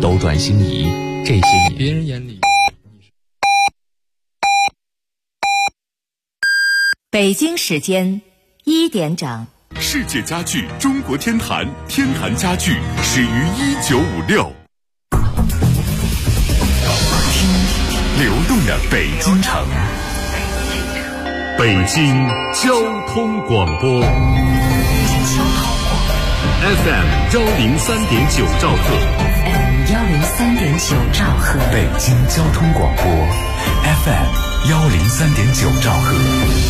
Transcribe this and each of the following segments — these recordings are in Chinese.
斗转星移，这些年别人眼里。 北京时间1点整。 世界家具中国天坛，天坛家具始于1956。听流动的北京城，北京交通广播 FM 103.9兆赫 103.9兆赫， 北京交通广播 FM 103.9兆赫。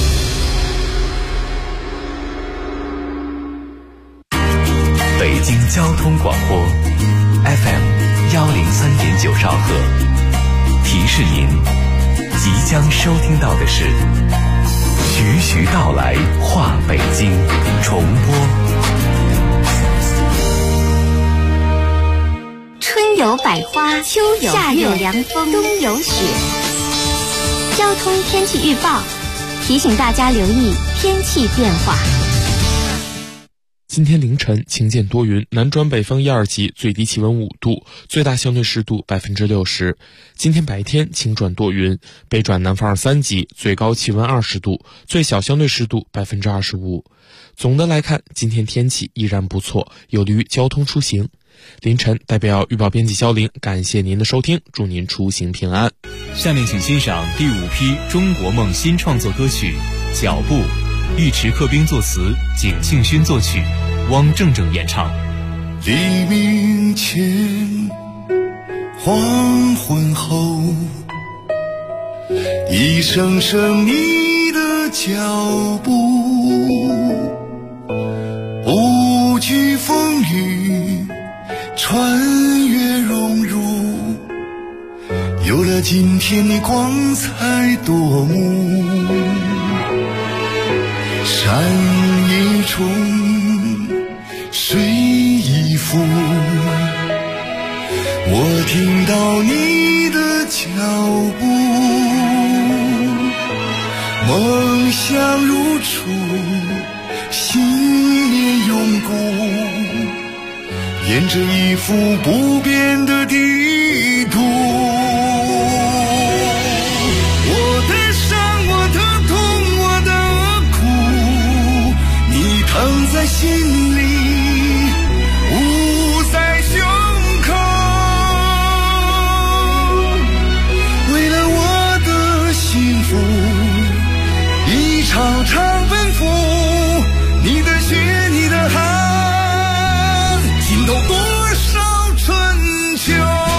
北京交通广播 FM 103.9兆赫，提示您，即将收听到的是徐徐道来话北京重播。 春有百花，秋有夏有凉风，冬有雪。交通天气预报提醒大家留意天气变化。 今天凌晨晴间多云，南转北风1、2级，最低气温5度，最大相对湿度60%。今天白天晴转多云，北转南风2、3级，最高气温20度，最小相对湿度25%。总的来看，今天天气依然不错，有利于交通出行。凌晨代表预报编辑肖玲，感谢您的收听，祝您出行平安。 下面请欣赏第5批中国梦新创作歌曲《脚步》，尉迟克兵作词，景庆勋作曲，汪正正演唱。 黎明前，黄昏后，一声声你的脚步，不惧风雨，穿越荣辱，有了今天的光彩夺目。山一重，水一浮，我听到你的脚步，梦想如初，信念永固，沿着一幅不变的地图。我的伤，我的痛，我的苦，你疼在心里，捂在胸口。为了我的幸福，一场场奔赴，你的血，你的汗，浸透多少春秋。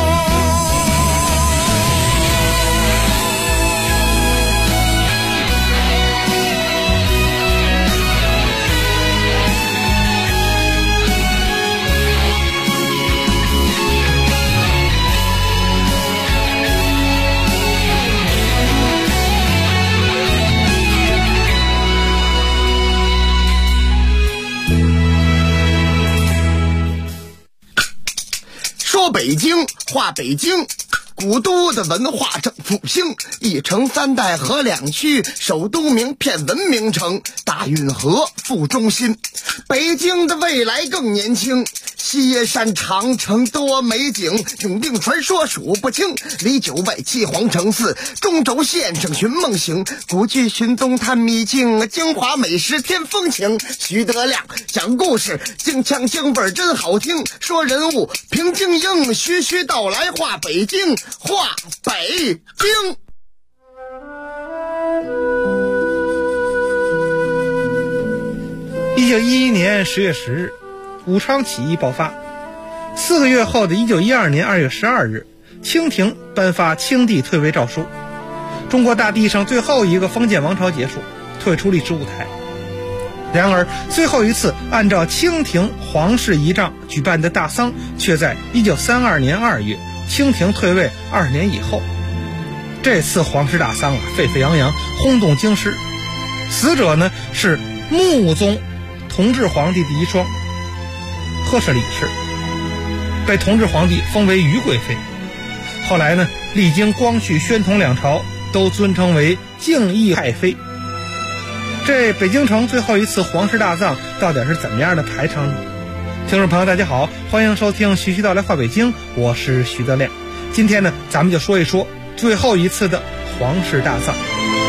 说北京，话北京，古都的文化正复兴，一城三代合两区，首都名片文明城，大运河副中心。北京的未来更年轻，西山长城多美景，永定传说数不清，离9外7皇城4，中轴线上寻梦行，古剧寻东探秘境，京华美食添风情。徐德亮讲故事，京腔京味真好听，说人物平静英，徐徐道来话北京，话北京。 1911年10月10日，武昌起义爆发。4个月后的1912年2月12日，清廷颁发清帝退位诏书，中国大地上最后一个封建王朝结束，退出历史舞台。然而，最后一次按照清廷皇室仪仗举办的大丧，却在1932年2月，清廷退位2年以后。这次皇室大丧沸沸扬扬，轰动京师。死者呢是穆宗同治皇帝的遗孀赫舍里氏，被同治皇帝封为于贵妃。后来呢，历经光绪、宣统两朝，都尊称为敬义太妃。这北京城最后一次皇室大葬到底是怎么样的排场呢？ 听众朋友大家好，欢迎收听徐徐道来话北京，我是徐德亮。今天呢，咱们就说一说最后一次的皇室大葬。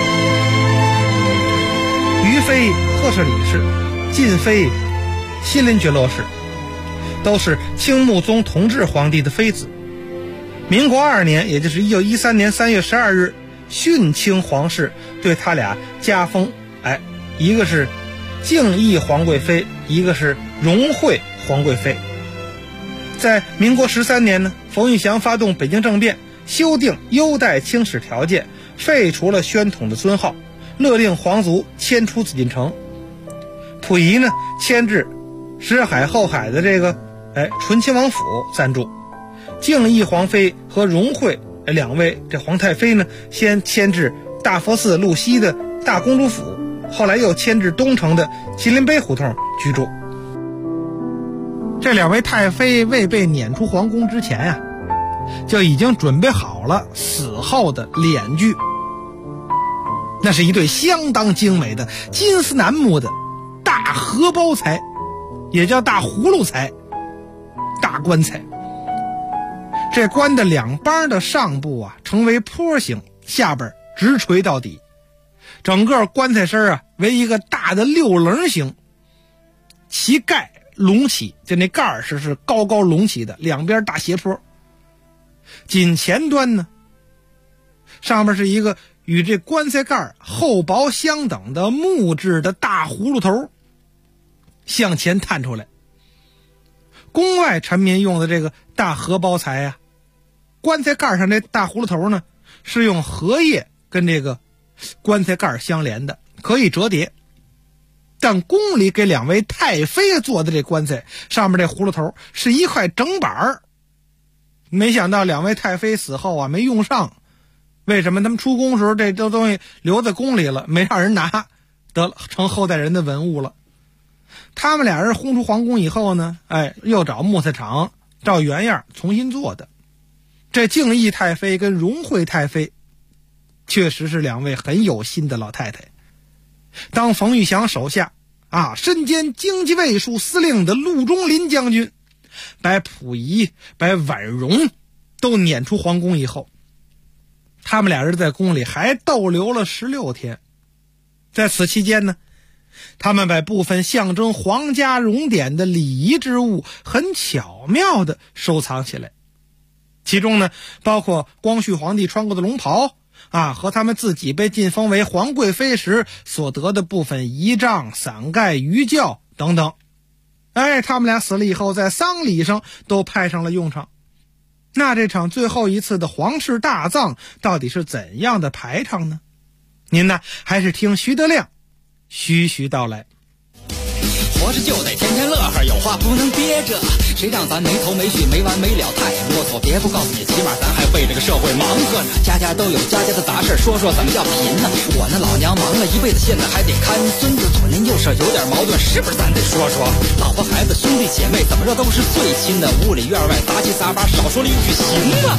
于妃贺氏李氏，晋妃新林觉罗氏，都是清穆宗同治皇帝的妃子。民国2年，也就是1913年3月12日，训清皇室对他俩加封，一个是敬义皇贵妃，一个是荣惠皇贵妃。在民国13年呢，冯玉祥发动北京政变，修订优待清史条件，废除了宣统的尊号，勒令皇族迁出紫禁城。溥仪呢迁至石海后海的这个醇亲王府暂住。敬义皇妃和荣惠2位这皇太妃呢，先迁至大佛寺路西的大公主府，后来又迁至东城的麒麟碑胡同居住。这2位太妃未被撵出皇宫之前就已经准备好了死后的敛具。那是一对相当精美的金丝楠木的大荷包材，也叫大葫芦材大棺材。这棺的2帮的上部成为坡形，下边直垂到底，整个棺材身为一个大的6棱形，其盖隆起，就那盖是高高隆起的，两边大斜坡。仅前端呢，上面是一个与这棺材盖厚薄相等的木质的大葫芦头向前探出来。宫外臣民用的这个大荷包材棺材盖上这大葫芦头呢，是用荷叶跟这个棺材盖相连的，可以折叠。但宫里给2位太妃做的这棺材上面这葫芦头是一块整板，没想到2位太妃死后没用上。为什么？他们出宫时候这东西留在宫里了，没让人拿，得了，成后代人的文物了。他们俩人轰出皇宫以后呢，又找木材厂照原样重新做的。这敬义太妃跟荣惠太妃确实是2位很有心的老太太。当冯玉祥手下身兼京畿卫戍司令的陆中林将军把溥仪把婉容都撵出皇宫以后，他们俩人在宫里还逗留了16天。在此期间呢，他们把部分象征皇家荣典的礼仪之物很巧妙地收藏起来，其中呢包括光绪皇帝穿过的龙袍和他们自己被晋封为皇贵妃时所得的部分仪仗、伞盖、鱼轿等等。他们俩死了以后，在丧礼上都派上了用场。那这场最后一次的皇室大葬到底是怎样的排场呢？您呢还是听徐德亮徐徐道来。 活着就得天天乐呵，有话不能憋着，谁让咱没头没绪没完没了太啰嗦。别不告诉你，起码咱还为这个社会忙活呢。家家都有家家的杂事，说说怎么叫贫呢？我那老娘忙了一辈子，现在还得看孙子，左邻右舍有点矛盾，是不是咱得说说？老婆孩子兄弟姐妹怎么着都是最亲的，屋里院外杂七杂八，少说了一句行啊。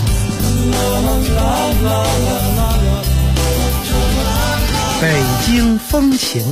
北京风情。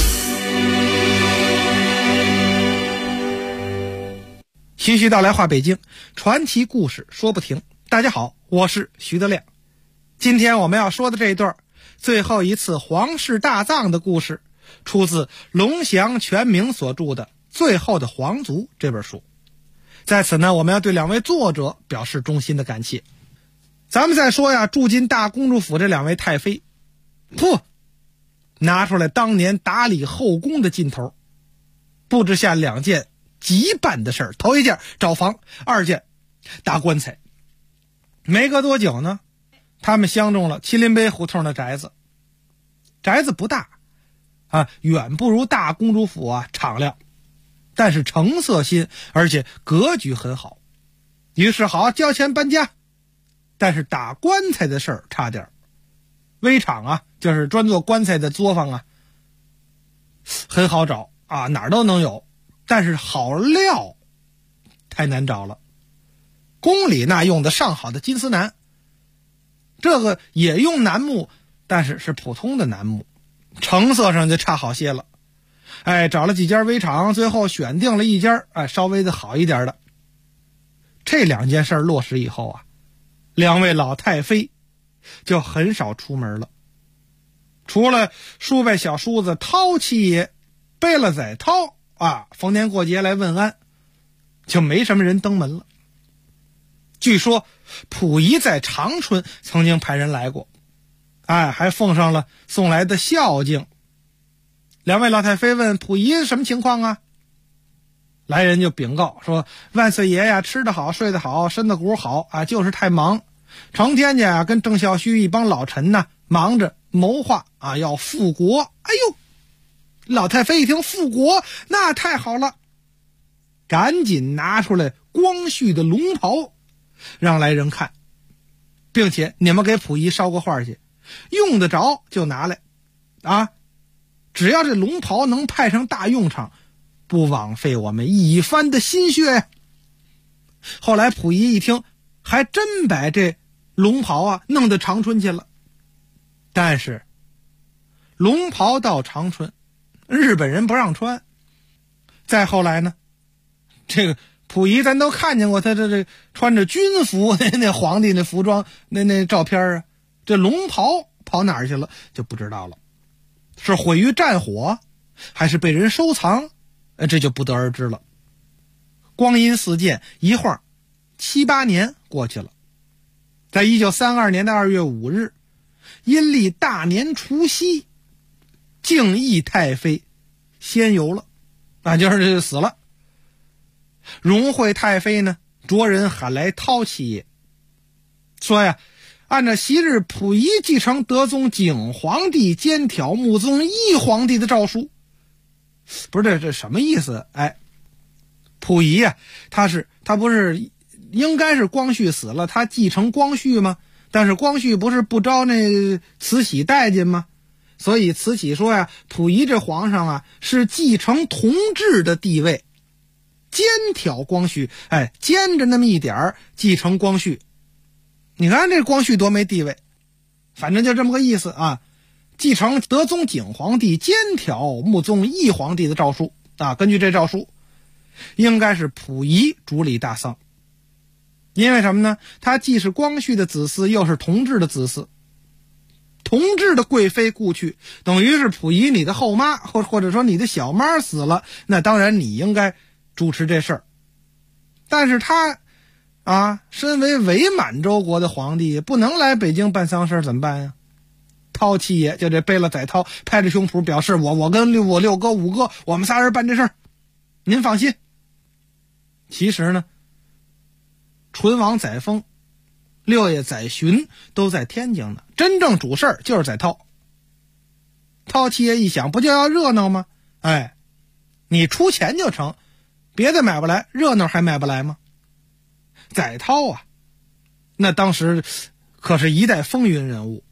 徐徐道来话北京，传奇故事说不停。大家好，我是徐德亮。今天我们要说的这一段最后一次皇室大葬的故事，出自龙祥全明所著的《最后的皇族》这本书。在此呢，我们要对2位作者表示衷心的感谢。咱们再说住进大公主府这2位太妃，拿出来当年打理后宫的劲头，布置下2件急办的事儿。头一件找房，2件搭棺材。没隔多久呢，他们相中了麒麟碑胡同的宅子。宅子不大远不如大公主府敞亮，但是成色新，而且格局很好。于是交钱搬家。但是打棺材的事儿差点，微厂就是专做棺材的作坊很好找哪儿都能有，但是好料太难找了。宫里那用的上好的金丝楠，这个也用楠木，但是是普通的楠木，成色上就差好些了。 找了几家围场，最后选定了一家稍微的好一点的。这2件事落实以后啊，2位老太妃就很少出门了。除了叔伯小叔子韬七爷背了载涛逢年过节来问安，就没什么人登门了。据说溥仪在长春曾经派人来过，还奉上了送来的孝敬。2位老太妃问溥仪什么情况啊？来人就禀告说，万岁爷呀，吃得好，睡得好，身子骨好就是太忙，成天家跟郑孝胥一帮老臣呢忙着谋划要复国。哎呦，老太妃一听复国，那太好了，赶紧拿出来光绪的龙袍让来人看，并且你们给溥仪捎过话去，用得着就拿来只要这龙袍能派上大用场，不枉费我们一番的心血呀。后来溥仪一听，还真把这龙袍弄到长春去了。但是龙袍到长春，日本人不让穿。再后来呢，这个溥仪咱都看见过他这穿着军服那皇帝那服装那照片这龙袍跑哪儿去了就不知道了，是毁于战火还是被人收藏，这就不得而知了。光阴似箭，一晃7、8年过去了。在1932年的2月5日，阴历大年除夕，敬义太妃仙游了，就是死了。荣惠太妃呢，着人喊来韬七爷，说呀，按照昔日溥仪继承德宗景皇帝兼挑穆宗义皇帝的诏书。不是这什么意思？溥仪他不是应该是光绪死了，他继承光绪吗？但是光绪不是不招那慈禧带进吗？所以慈禧说呀，溥仪这皇上是继承同治的地位，兼挑光绪，兼着那么一点儿继承光绪。你看这光绪多没地位，反正就这么个意思继承德宗景皇帝兼挑穆宗义皇帝的诏书根据这诏书，应该是溥仪主理大丧。因为什么呢？他既是光绪的子嗣，又是同治的子嗣。同治的贵妃故去，等于是溥仪你的后妈，或者说你的小妈死了，那当然你应该主持这事儿。但是他身为伪满洲国的皇帝，不能来北京办丧事，怎么办呀？韬七爷就这背了载涛，拍着胸脯表示我跟我6哥5哥，我们仨人办这事儿，您放心。其实呢，纯王载沣、6爷载洵都在天津呢，真正主事儿就是载涛。韬七爷一想，不就要热闹吗？你出钱就成，别的买不来，热闹还买不来吗？载涛那当时可是一代风云人物。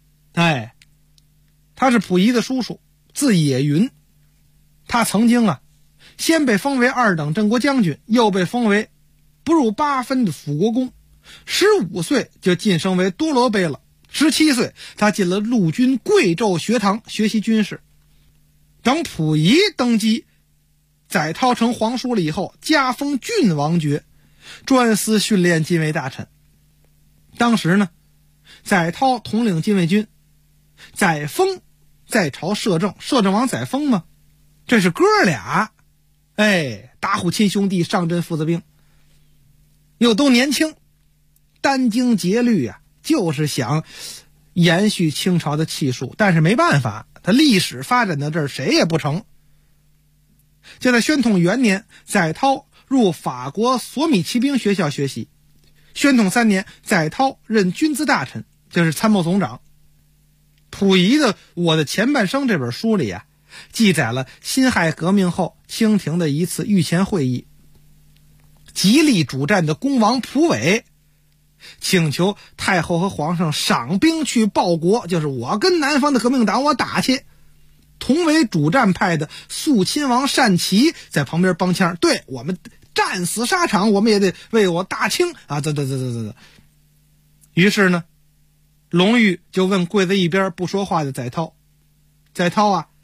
他是溥仪的叔叔，字野云。他曾经先被封为2等镇国将军，又被封为不入8分的辅国公。15岁就晋升为多罗碑了。17岁他进了陆军贵胄学堂学习军事。等溥仪登基，载涛成皇叔了以后，加封郡王爵，专司训练禁卫大臣。当时呢，载涛统领禁卫军，载沣在朝摄政，摄政王载沣嘛，这是哥俩，打虎亲兄弟，上阵父子兵，又都年轻，殚精竭虑就是想延续清朝的气数，但是没办法，他历史发展到这儿，谁也不成。就在宣统元年，载涛入法国索米骑兵学校学习。宣统3年，载涛任军资大臣，就是参谋总长。溥仪的《我的前半生》这本书里记载了辛亥革命后清廷的一次御前会议。极力主战的恭王溥伟请求太后和皇上赏兵去报国，就是我跟南方的革命党我打去。同为主战派的肃亲王单骑在旁边帮腔，对，我们战死沙场，我们也得为我大清对。于是呢，隆裕就问跪在一边不说话的载涛，载涛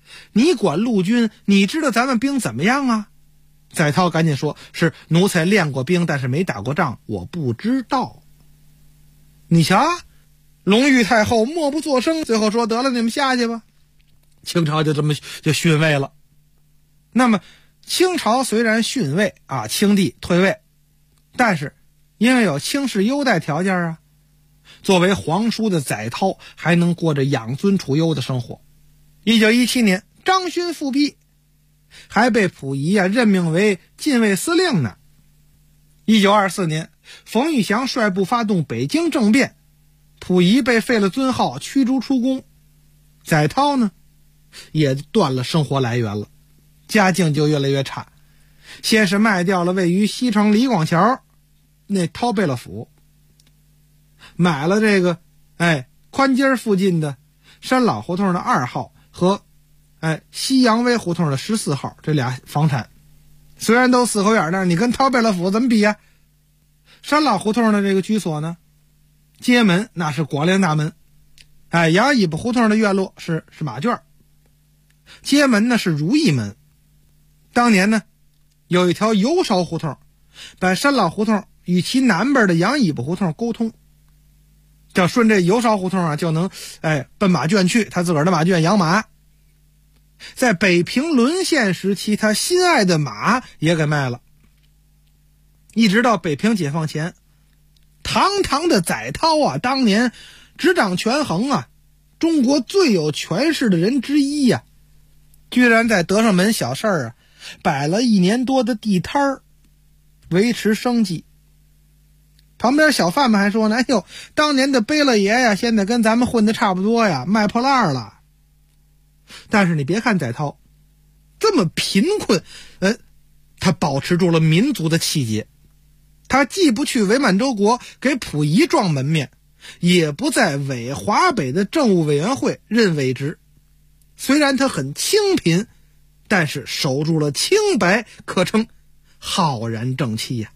你管陆军，你知道咱们兵怎么样啊？载涛赶紧说，是奴才练过兵，但是没打过仗，我不知道。你瞧，隆裕太后默不作声，最后说得了，你们下去吧。清朝就这么就逊位了。那么清朝虽然逊位啊，清帝退位，但是因为有清室优待条件啊，作为皇叔的载涛还能过着养尊处优的生活。1917年张勋复辟，还被溥仪任命为禁卫司令呢。1924年冯玉祥率部发动北京政变，溥仪被废了尊号，驱逐出宫。载涛呢也断了生活来源了，家境就越来越差。先是卖掉了位于西城李广桥那涛贝勒府，买了这个宽街附近的山老胡同的2号和西洋威胡同的14号这俩房产。虽然都4合院，但是你跟涛贝勒府怎么比呀？山老胡同的这个居所呢，街门那是广联大门，杨尾巴胡同的院落是马圈，街门呢是如意门。当年呢有一条油烧胡同，把山老胡同与其南边的杨尾巴胡同沟通，叫顺这油烧胡同啊，就能奔马圈去，他自个儿的马圈养马。在北平沦陷时期，他心爱的马也给卖了。一直到北平解放前，堂堂的载涛啊，当年执掌权衡啊，中国最有权势的人之一呀，居然在德胜门小市啊摆了1年多的地摊儿，维持生计。旁边小贩们还说呢，哎呦，当年的贝勒爷呀，现在跟咱们混的差不多呀，卖破烂了。但是你别看载涛这么贫困，他保持住了民族的气节。他既不去伪满洲国给溥仪撞门面，也不在伪华北的政务委员会任委职。虽然他很清贫，但是守住了清白，可称浩然正气呀。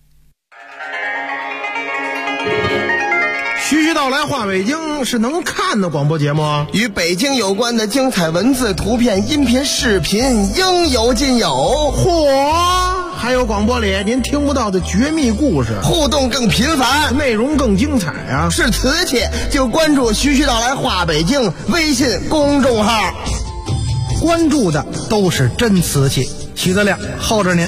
徐徐道来话北京是能看的广播节目啊， 与北京有关的精彩文字、图片、音频、视频应有尽有。 嚯！还有广播里您听不到的绝密故事， 互动更频繁， 内容更精彩啊！ 是瓷器就关注徐徐道来话北京微信公众号， 关注的都是真瓷器。徐德亮候着您。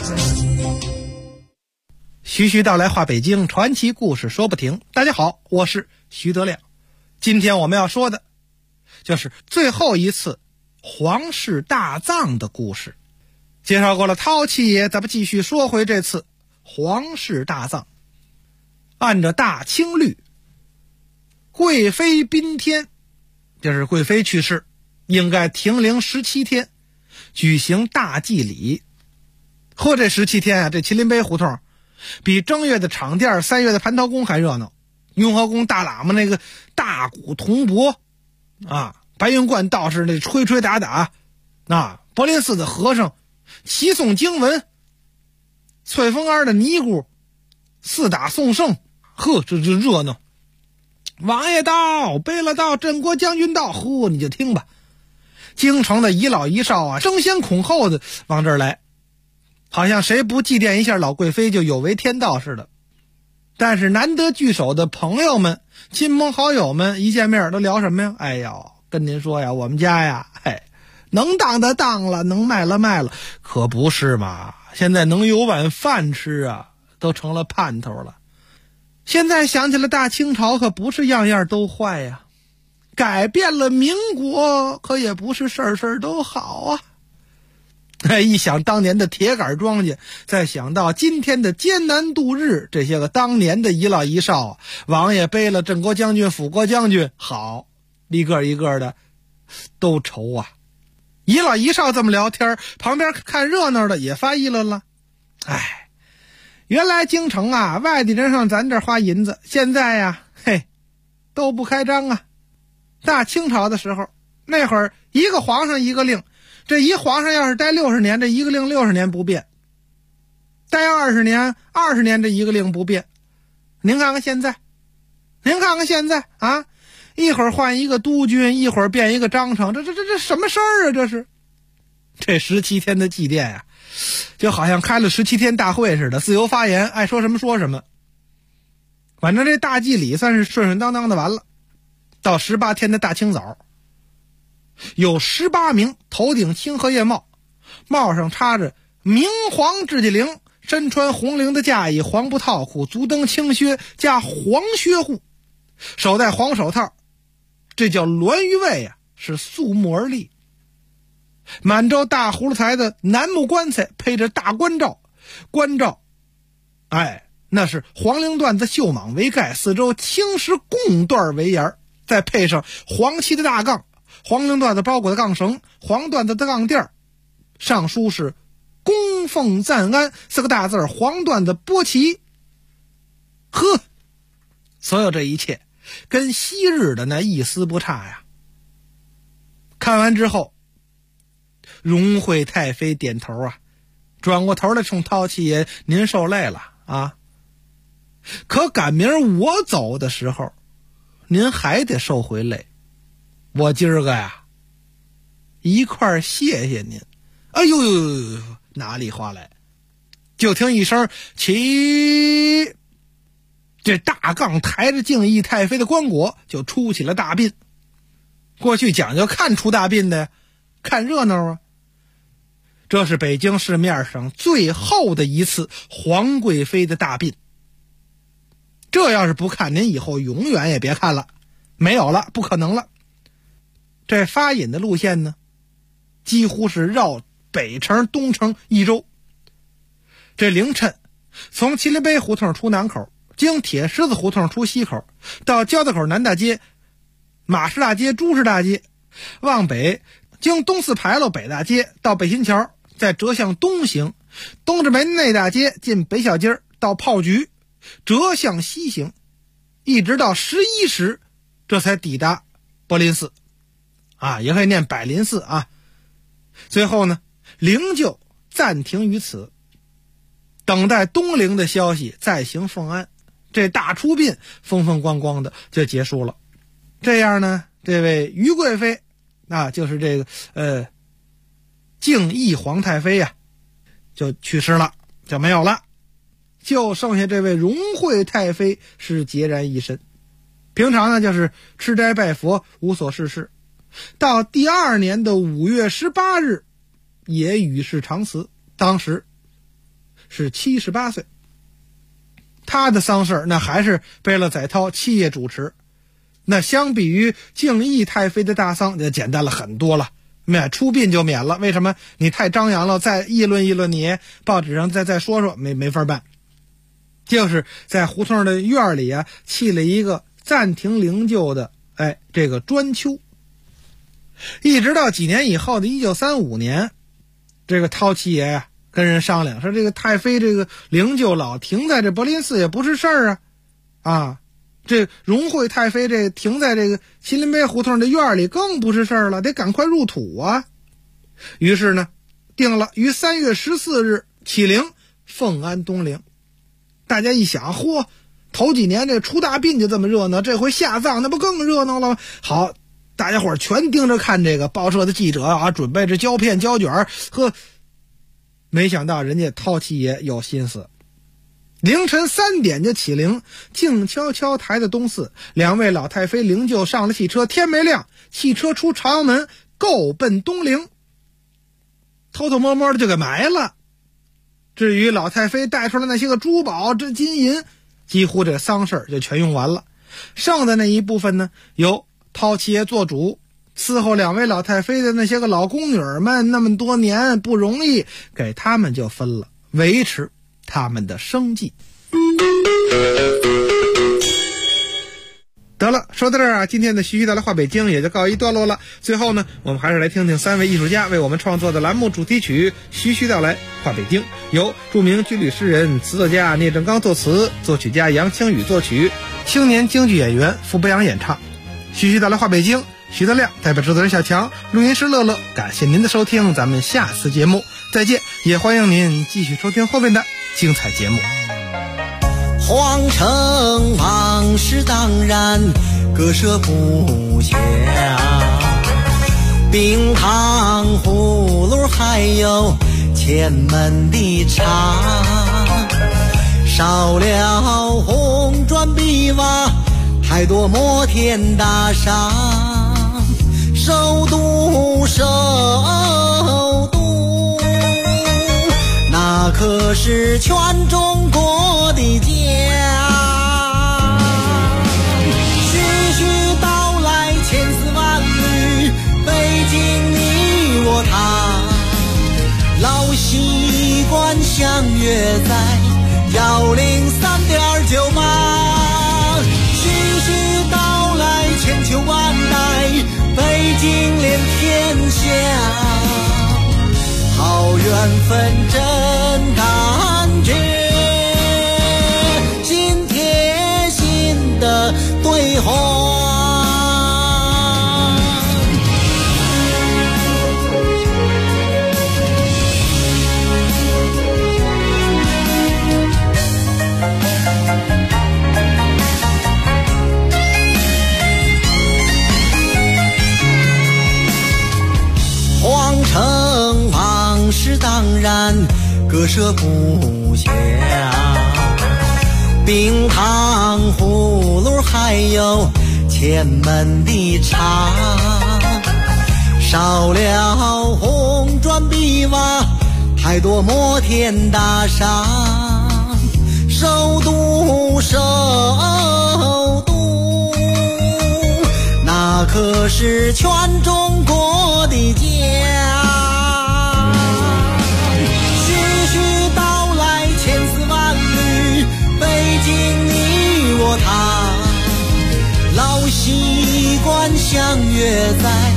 徐徐道来话北京，传奇故事说不停。大家好，我是徐德亮。今天我们要说的就是最后一次皇室大葬的故事。介绍过了韬七爷，咱们继续说回这次皇室大葬。按照大清律，贵妃宾天，就是贵妃去世，应该停灵17天，举行大祭礼。和这17天啊，这麒麟碑胡同比正月的场店、3月的蟠桃宫还热闹。雍和宫大喇嘛那个大鼓铜钹啊，白云观道士那吹吹打打啊，柏林寺的和尚齐诵经文，翠峰庵的尼姑四打送圣，呵，这热闹。王爷到，贝勒到，镇国将军到，呵，你就听吧。京城的遗老遗少啊，争先恐后的往这儿来，好像谁不祭奠一下老贵妃就有违天道似的。但是难得聚首的朋友们、亲朋好友们一见面都聊什么呀？哎呦，跟您说呀，我们家呀，能当的当了，能卖了卖了，可不是嘛？现在能有碗饭吃啊，都成了盼头了。现在想起了大清朝，可不是样样都坏呀。改变了民国，可也不是事事都好啊。一想当年的铁杆庄稼，再想到今天的艰难度日，这些个当年的遗老遗少，王爷背了镇国将军、辅国将军，好，一个一个的都愁啊。遗老遗少这么聊天，旁边看热闹的也发议论了。原来京城啊，外地人上咱这儿花银子，现在呀，都不开张啊。大清朝的时候，那会儿一个皇上一个令，这一皇上要是待60年，这一个令60年不变；待20年，20年这一个令不变。您看看现在啊，一会儿换一个督军，一会儿变一个章程，这什么事儿啊？这是这17天的祭奠呀，就好像开了17天大会似的，自由发言，爱说什么说什么。反正这大祭礼算是顺顺当当的完了。到18天的大清早，有18名头顶青荷叶帽，帽上插着明黄雉鸡翎，身穿红绫的嫁衣，黄布套裤，足蹬青靴加黄靴护，手戴黄手套，这叫栾鱼卫呀，是肃穆而立。满洲大葫芦台的楠木棺材配着大关罩，关罩那是黄绫缎子绣蟒为盖，四周青石贡缎为沿，再配上黄漆的大杠，黄绫缎子包裹的杠绳，黄缎子的杠垫，上书是供奉赞安4个大字，黄缎子波旗。呵，所有这一切跟昔日的那一丝不差呀。看完之后，荣惠太妃点头啊，转过头来冲韬七爷：“您受累了啊，可赶明儿我走的时候，您还得受回累。我今儿个呀，一块儿谢谢您。”哎呦呦呦呦，哪里话来？就听一声起，这大杠抬着敬义太妃的棺椁就出起了大殡。过去讲究看出大殡的，看热闹啊。这是北京市面上最后的一次皇贵妃的大殡。这要是不看，您以后永远也别看了，没有了，不可能了。这发引的路线呢，几乎是绕北城、东城一周。这凌晨从麒麟碑胡同出南口，经铁狮子胡同出西口，到交道口南大街、马市大街、朱市大街，往北经东四牌楼北大街到北新桥，再折向东行，东直门内大街进北小街到炮局，折向西行，一直到11时，这才抵达柏林寺啊，也可以念百林寺啊。最后呢，灵柩暂停于此，等待东陵的消息，再行奉安。这大出殡风风光光的就结束了。这样呢，这位于贵妃啊，就是这个敬义皇太妃呀，就去世了，就没有了。就剩下这位荣惠太妃是孑然一身。平常呢就是吃斋拜佛，无所事事。到第2年的5月18日也与世长辞，当时是78岁。他的丧事那还是贝勒载涛七爷主持，那相比于敬义太妃的大丧就简单了很多了，出殡就免了。为什么？你太张扬了，再议论议论你，报纸上再说说，没法办。就是在胡同的院里啊，砌了一个暂停灵柩的这个砖丘。一直到几年以后的1935年，这个韬七爷呀跟人商量说，这个太妃这个灵柩老停在这柏林寺也不是事儿啊，这荣惠太妃这停在这个麒麟碑胡同的院里更不是事儿了，得赶快入土啊。于是呢，定了于3月14日起灵，奉安东陵。大家一想，嚯，头几年这出大殡就这么热闹，这回下葬那不更热闹了吗？好，大家伙全盯着看这个报社的记者啊，准备着胶片胶卷呵。没想到人家韬七爷有心思，凌晨3点就起灵，静悄悄抬到东寺，2位老太妃灵柩上了汽车，天没亮，汽车出朝阳门，够奔东陵，偷偷摸摸的就给埋了。至于老太妃带出来那些个珠宝这金银，几乎这丧事就全用完了。剩的那一部分呢，由韬七爷做主，伺候2位老太妃的那些个老宫女们，那么多年不容易，给他们就分了，维持他们的生计。得了，说到这儿啊，今天的徐徐道来话北京也就告一段落了。最后呢，我们还是来听听3位艺术家为我们创作的栏目主题曲《徐徐道来话北京》，由著名军旅诗人、词作家聂正刚作词，作曲家杨清宇作曲，青年京剧演员傅博洋演唱。徐徐道来话北京，徐德亮代表制作人小强，录音师乐乐，感谢您的收听，咱们下次节目再见，也欢迎您继续收听后面的精彩节目。 皇城往事当然，割舍不下， 冰糖葫芦还有前门的茶，少了红砖碧瓦，太多摩天大厦。首都，首都，那可是全中国的家。徐徐道来千丝万缕，北京你我他，老习惯相约在103.98。徐徐道来千秋万代，北京连天下，好缘分真感觉，心贴心的对话。皇城往事当然割舍不下，冰糖葫芦还有前门的茶，少了红砖碧瓦，太多摩天大厦。首都，首都，那可是全中国的家。徐徐道来千丝万缕，北京你我他，老习惯相约在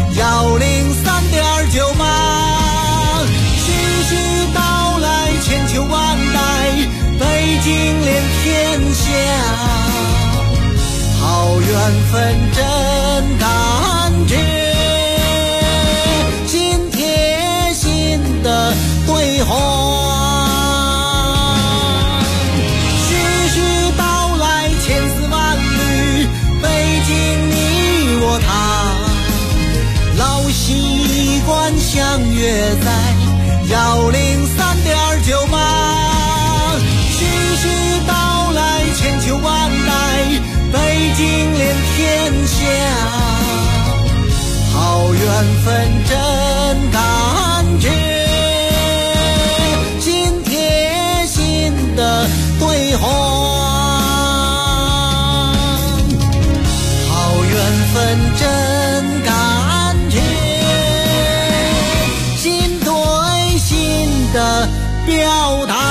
103.98。徐徐道来千秋万代，北京连天下，好缘分真感觉，心贴心的对话。徐徐道来千丝万缕，北京你我他，老习惯相约在103.98。徐徐道来千秋万代，北京连天下，好缘分真感觉，心贴心的对话。好缘分真感觉，心对心的表达。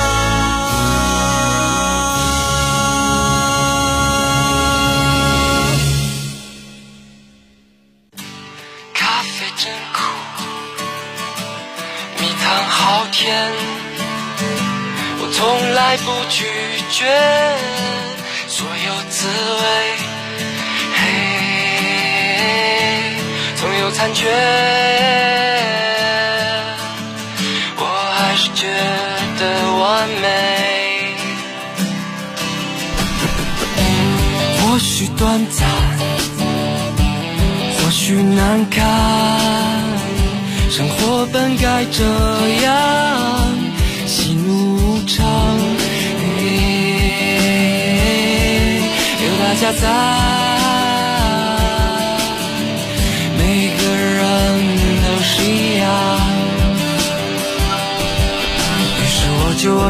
我从来不拒绝所有滋味，总有残缺，我还是觉得完美。或许短暂，或许难堪，生活本该这样，喜怒无常，有大家在，每个人都是一样，于是我就